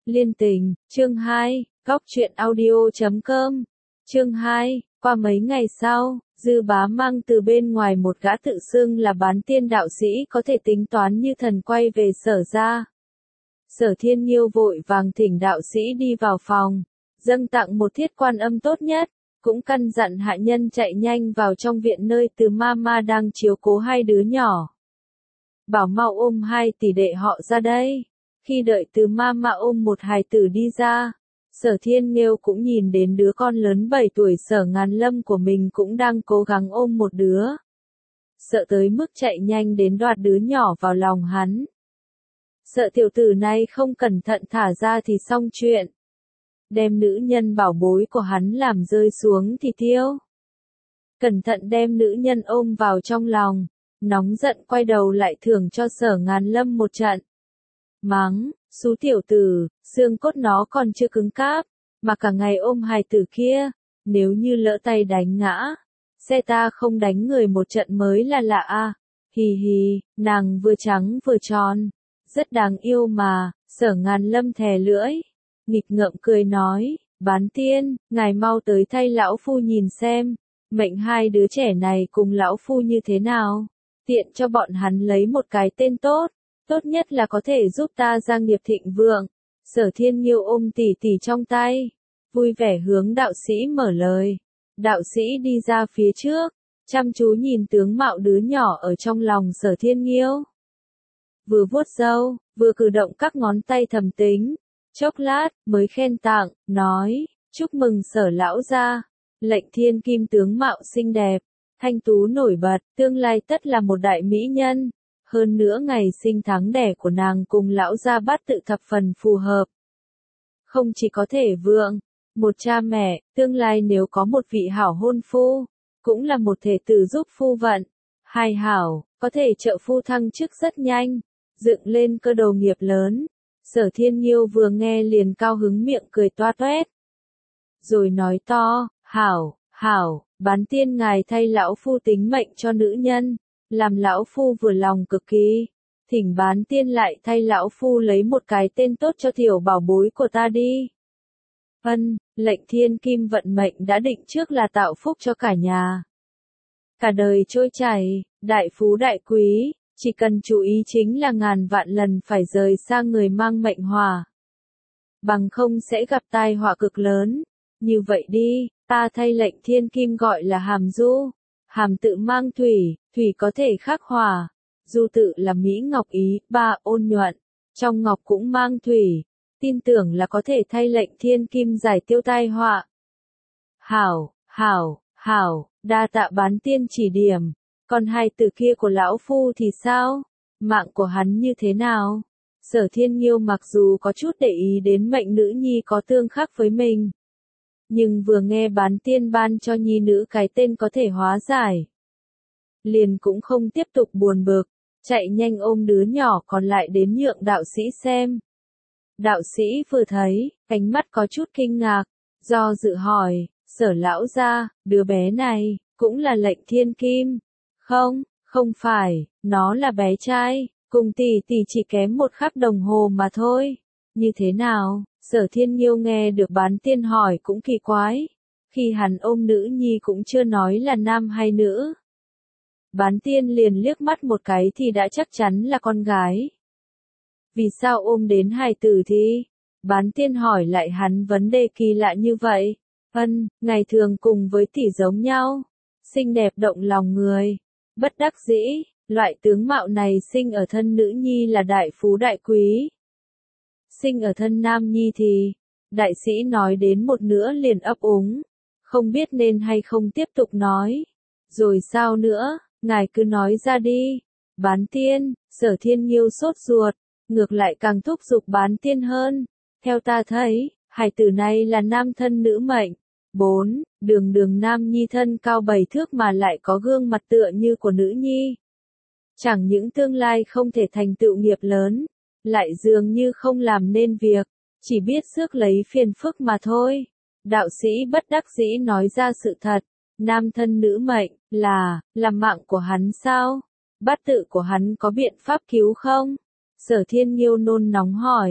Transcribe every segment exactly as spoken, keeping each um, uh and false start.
Liên tình, chương hai, góc truyện audio chấm com, chương hai, qua mấy ngày sau, Dư Bá mang từ bên ngoài một gã tự xưng là bán tiên đạo sĩ có thể tính toán như thần quay về Sở ra. Sở Thiên Nhiêu vội vàng thỉnh đạo sĩ đi vào phòng, dâng tặng một thiết quan âm tốt nhất, cũng căn dặn hạ nhân chạy nhanh vào trong viện nơi Từ Ma Ma đang chiếu cố hai đứa nhỏ. Bảo mau ôm hai tỷ đệ họ ra đây. Khi đợi Từ Ma Ma ôm một hài tử đi ra, Sở Thiên Nhiêu cũng nhìn đến đứa con lớn bảy tuổi Sở Ngàn Lâm của mình cũng đang cố gắng ôm một đứa. Sợ tới mức chạy nhanh đến đoạt đứa nhỏ vào lòng hắn. Sợ tiểu tử này không cẩn thận thả ra thì xong chuyện. Đem nữ nhân bảo bối của hắn làm rơi xuống thì tiêu. Cẩn thận đem nữ nhân ôm vào trong lòng, nóng giận quay đầu lại thưởng cho Sở Ngàn Lâm một trận. Mắng, xú tiểu tử, xương cốt nó còn chưa cứng cáp, mà cả ngày ôm hài tử kia, nếu như lỡ tay đánh ngã, xe ta không đánh người một trận mới là lạ a. Hì hì, nàng vừa trắng vừa tròn, rất đáng yêu mà. Sở Ngàn Lâm thè lưỡi, nghịch ngợm cười nói, bán tiên, ngài mau tới thay lão phu nhìn xem, mệnh hai đứa trẻ này cùng lão phu như thế nào, tiện cho bọn hắn lấy một cái tên tốt. Tốt nhất là có thể giúp ta gia nghiệp thịnh vượng. Sở Thiên Nhiêu ôm tỷ tỷ trong tay, vui vẻ hướng đạo sĩ mở lời. Đạo sĩ đi ra phía trước, chăm chú nhìn tướng mạo đứa nhỏ ở trong lòng Sở Thiên Nhiêu. Vừa vuốt râu, vừa cử động các ngón tay thầm tính, chốc lát mới khen tặng, nói, chúc mừng Sở lão gia, lệnh thiên kim tướng mạo xinh đẹp, thanh tú nổi bật, tương lai tất là một đại mỹ nhân. Hơn nữa ngày sinh tháng đẻ của nàng cùng lão gia bát tự thập phần phù hợp. Không chỉ có thể vượng, một cha mẹ, tương lai nếu có một vị hảo hôn phu, cũng là một thể tử giúp phu vận. Hai hảo, có thể trợ phu thăng chức rất nhanh, dựng lên cơ đồ nghiệp lớn. Sở Thiên Nhiêu vừa nghe liền cao hứng miệng cười toa toét. Rồi nói to, hảo, hảo, bán tiên ngài thay lão phu tính mệnh cho nữ nhân. Làm lão phu vừa lòng cực kỳ, thỉnh bán tiên lại thay lão phu lấy một cái tên tốt cho tiểu bảo bối của ta đi. Vân, lệnh thiên kim vận mệnh đã định trước là tạo phúc cho cả nhà. Cả đời trôi chảy, đại phú đại quý, chỉ cần chú ý chính là ngàn vạn lần phải rời xa người mang mệnh hỏa. Bằng không sẽ gặp tai họa cực lớn. Như vậy đi, ta thay lệnh thiên kim gọi là hàm du. Hàm tự mang thủy, thủy có thể khắc hỏa. Du tự là Mỹ Ngọc ý, ba ôn nhuận. Trong ngọc cũng mang thủy. Tin tưởng là có thể thay lệnh thiên kim giải tiêu tai họa. Hảo, hảo, hảo, đa tạ bán tiên chỉ điểm. Còn hai từ kia của lão phu thì sao? Mạng của hắn như thế nào? Sở Thiên Nhiêu mặc dù có chút để ý đến mệnh nữ nhi có tương khắc với mình. Nhưng vừa nghe bán tiên ban cho nhi nữ cái tên có thể hóa giải. Liền cũng không tiếp tục buồn bực, chạy nhanh ôm đứa nhỏ còn lại đến nhượng đạo sĩ xem. Đạo sĩ vừa thấy, ánh mắt có chút kinh ngạc, do dự hỏi, Sở lão gia, đứa bé này, cũng là lệnh thiên kim. Không, không phải, nó là bé trai, cùng tỷ tỷ chỉ kém một khắc đồng hồ mà thôi. Như thế nào? Sở Thiên Nhiêu nghe được bán tiên hỏi cũng kỳ quái. Khi hắn ôm nữ nhi cũng chưa nói là nam hay nữ. Bán tiên liền liếc mắt một cái thì đã chắc chắn là con gái. Vì sao ôm đến hài tử thì? Bán tiên hỏi lại hắn vấn đề kỳ lạ như vậy. Vân, ngày thường cùng với tỷ giống nhau. Xinh đẹp động lòng người. Bất đắc dĩ, loại tướng mạo này sinh ở thân nữ nhi là đại phú đại quý. Sinh ở thân nam nhi thì, đại sĩ nói đến một nửa liền ấp úng, không biết nên hay không tiếp tục nói. Rồi sao nữa, ngài cứ nói ra đi. Bán tiên, Sở Thiên Nhiêu sốt ruột, ngược lại càng thúc giục bán tiên hơn. Theo ta thấy, hài tử này là nam thân nữ mệnh. Bốn, đường đường nam nhi thân cao bảy thước mà lại có gương mặt tựa như của nữ nhi. Chẳng những tương lai không thể thành tựu nghiệp lớn, lại dường như không làm nên việc, chỉ biết rước lấy phiền phức mà thôi. Đạo sĩ bất đắc dĩ nói ra sự thật, nam thân nữ mệnh, là, là mạng của hắn sao? Bát tự của hắn có biện pháp cứu không? Sở Thiên Nhiêu nôn nóng hỏi.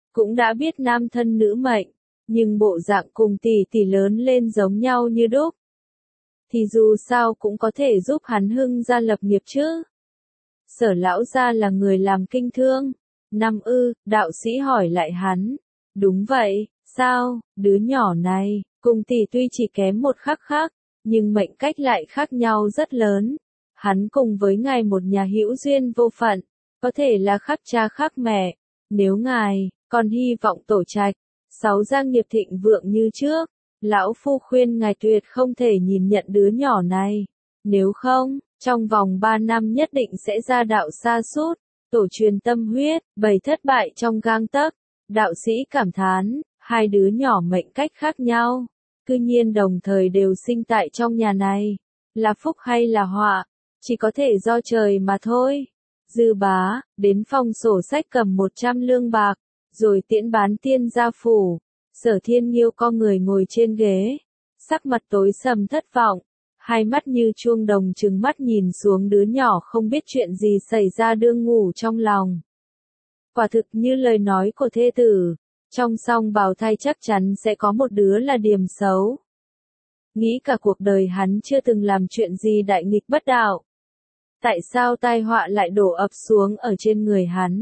cũng đã biết nam thân nữ mệnh, nhưng bộ dạng cùng tỷ tỷ lớn lên giống nhau như đúc. Thì dù sao cũng có thể giúp hắn hưng gia lập nghiệp chứ. Sở lão gia là người làm kinh thương. Năm ư, đạo sĩ hỏi lại hắn. Đúng vậy, sao, đứa nhỏ này, cùng tỷ tuy chỉ kém một khắc khác, nhưng mệnh cách lại khác nhau rất lớn. Hắn cùng với ngài một nhà hữu duyên vô phận, có thể là khác cha khác mẹ. Nếu ngài, còn hy vọng tổ trạch, sáu gia nghiệp thịnh vượng như trước, lão phu khuyên ngài tuyệt không thể nhìn nhận đứa nhỏ này. Nếu không, trong vòng ba năm nhất định sẽ ra đạo sa sút, tổ truyền tâm huyết, bày thất bại trong gang tấc. Đạo sĩ cảm thán, hai đứa nhỏ mệnh cách khác nhau, cư nhiên đồng thời đều sinh tại trong nhà này, là phúc hay là họa, chỉ có thể do trời mà thôi. Dư bá, đến phòng sổ sách cầm một trăm lương bạc, rồi tiễn bán tiên ra phủ. Sở Thiên Nhiêu co người ngồi trên ghế, sắc mặt tối sầm thất vọng, hai mắt như chuông đồng trừng mắt nhìn xuống đứa nhỏ không biết chuyện gì xảy ra đương ngủ trong lòng. Quả thực như lời nói của thê tử, trong song bào thai chắc chắn sẽ có một đứa là điềm xấu. Nghĩ cả cuộc đời hắn chưa từng làm chuyện gì đại nghịch bất đạo. Tại sao tai họa lại đổ ập xuống ở trên người hắn?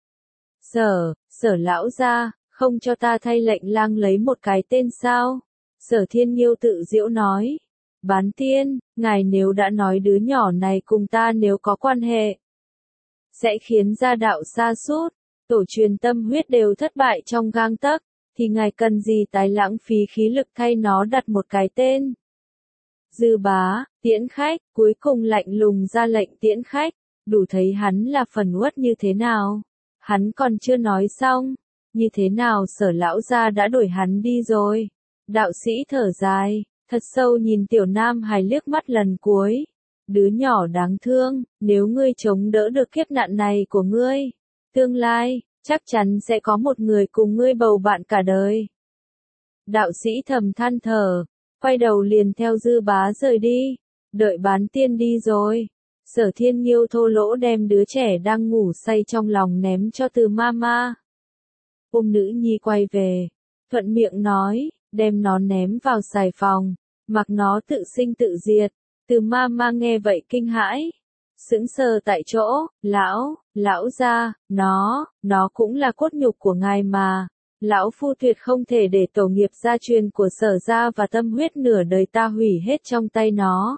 Sở, sở lão gia, không cho ta thay lệnh lang lấy một cái tên sao? Sở Thiên Nhiêu tự giễu nói. Bán tiên, ngài nếu đã nói đứa nhỏ này cùng ta nếu có quan hệ, sẽ khiến gia đạo sa sút, tổ truyền tâm huyết đều thất bại trong gang tấc, thì ngài cần gì tái lãng phí khí lực thay nó đặt một cái tên? Dư bá, tiễn khách, cuối cùng lạnh lùng ra lệnh tiễn khách, đủ thấy hắn là phần uất như thế nào. Hắn còn chưa nói xong, như thế nào sở lão gia đã đuổi hắn đi rồi. Đạo sĩ thở dài, thật sâu nhìn tiểu nam hài liếc mắt lần cuối. Đứa nhỏ đáng thương, nếu ngươi chống đỡ được kiếp nạn này của ngươi, tương lai, chắc chắn sẽ có một người cùng ngươi bầu bạn cả đời. Đạo sĩ thầm than thở, quay đầu liền theo dư bá rời đi, đợi bán tiên đi rồi. Sở Thiên Nhiêu thô lỗ đem đứa trẻ đang ngủ say trong lòng ném cho Từ Mama. Ôm nữ nhi quay về, thuận miệng nói, đem nó ném vào xài phòng, mặc nó tự sinh tự diệt. Từ Mama nghe vậy kinh hãi, sững sờ tại chỗ, lão, lão gia, nó, nó cũng là cốt nhục của ngài mà. Lão phu tuyệt không thể để tổ nghiệp gia truyền của sở gia và tâm huyết nửa đời ta hủy hết trong tay nó.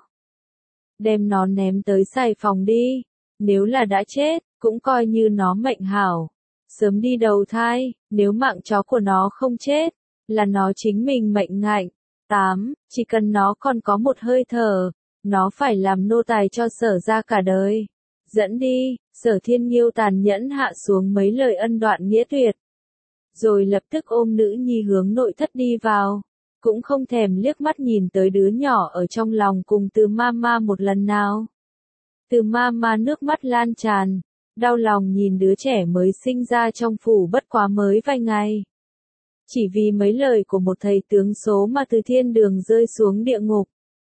Đem nó ném tới xài phòng đi, nếu là đã chết, cũng coi như nó mệnh hảo. Sớm đi đầu thai, nếu mạng chó của nó không chết, là nó chính mình mệnh ngạnh. tám. Chỉ cần nó còn có một hơi thở, nó phải làm nô tài cho sở gia cả đời. Dẫn đi, Sở Thiên Nhiêu tàn nhẫn hạ xuống mấy lời ân đoạn nghĩa tuyệt. Rồi lập tức ôm nữ nhi hướng nội thất đi vào, cũng không thèm liếc mắt nhìn tới đứa nhỏ ở trong lòng cùng Từ Mama một lần nào. Từ Mama nước mắt lan tràn, đau lòng nhìn đứa trẻ mới sinh ra trong phủ bất quá mới vài ngày. Chỉ vì mấy lời của một thầy tướng số mà từ thiên đường rơi xuống địa ngục.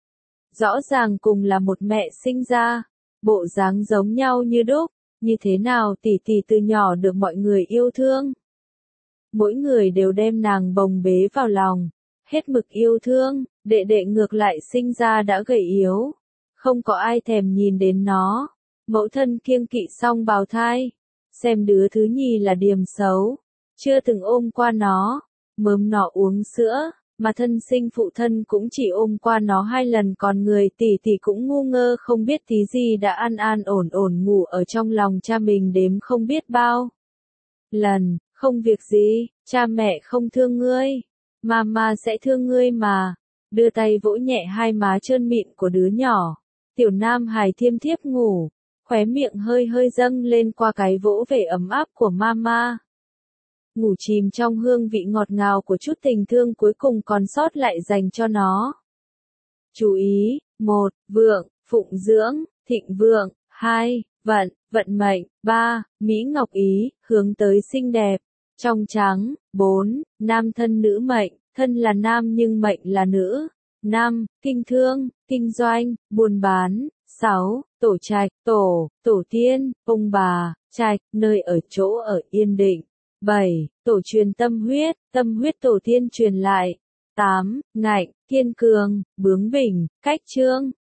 Rõ ràng cùng là một mẹ sinh ra, bộ dáng giống nhau như đúc, như thế nào tỷ tỷ từ nhỏ được mọi người yêu thương. Mỗi người đều đem nàng bồng bế vào lòng, hết mực yêu thương, đệ đệ ngược lại sinh ra đã gầy yếu, không có ai thèm nhìn đến nó. Mẫu thân kiêng kỵ xong bào thai, xem đứa thứ nhì là điềm xấu, chưa từng ôm qua nó, mớm nó uống sữa, mà thân sinh phụ thân cũng chỉ ôm qua nó hai lần, còn người tỷ tỷ cũng ngu ngơ không biết tí gì đã an an ổn ổn ngủ ở trong lòng cha mình đếm không biết bao lần. Không việc gì, cha mẹ không thương ngươi, mama sẽ thương ngươi mà. Đưa tay vỗ nhẹ hai má trơn mịn của đứa nhỏ. Tiểu nam hài thiêm thiếp ngủ, khóe miệng hơi hơi dâng lên qua cái vỗ về ấm áp của mama. Ngủ chìm trong hương vị ngọt ngào của chút tình thương cuối cùng còn sót lại dành cho nó. Chú ý, một. Vượng, phụng dưỡng, thịnh vượng. hai. Vận, vận mệnh. ba. Mỹ ngọc ý, hướng tới xinh đẹp, trong trắng. bốn. Nam thân nữ mệnh, thân là nam nhưng mệnh là nữ. năm. Kinh thương, kinh doanh, buôn bán. sáu. Tổ trạch, tổ, tổ tiên, ông bà, trạch, nơi ở chỗ ở yên định. bảy. Tổ truyền tâm huyết, tâm huyết tổ tiên truyền lại. tám. Ngạnh, kiên cường, bướng bỉnh, cách trương.